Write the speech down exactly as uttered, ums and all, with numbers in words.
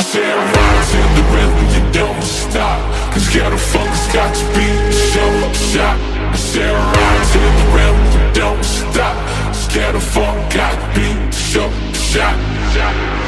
say ride to the rhythm, you don't stop, cause ghetto funk's got to be show shot. I say ride to the rhythm, you don't stop, cause ghetto funk got to be show shot.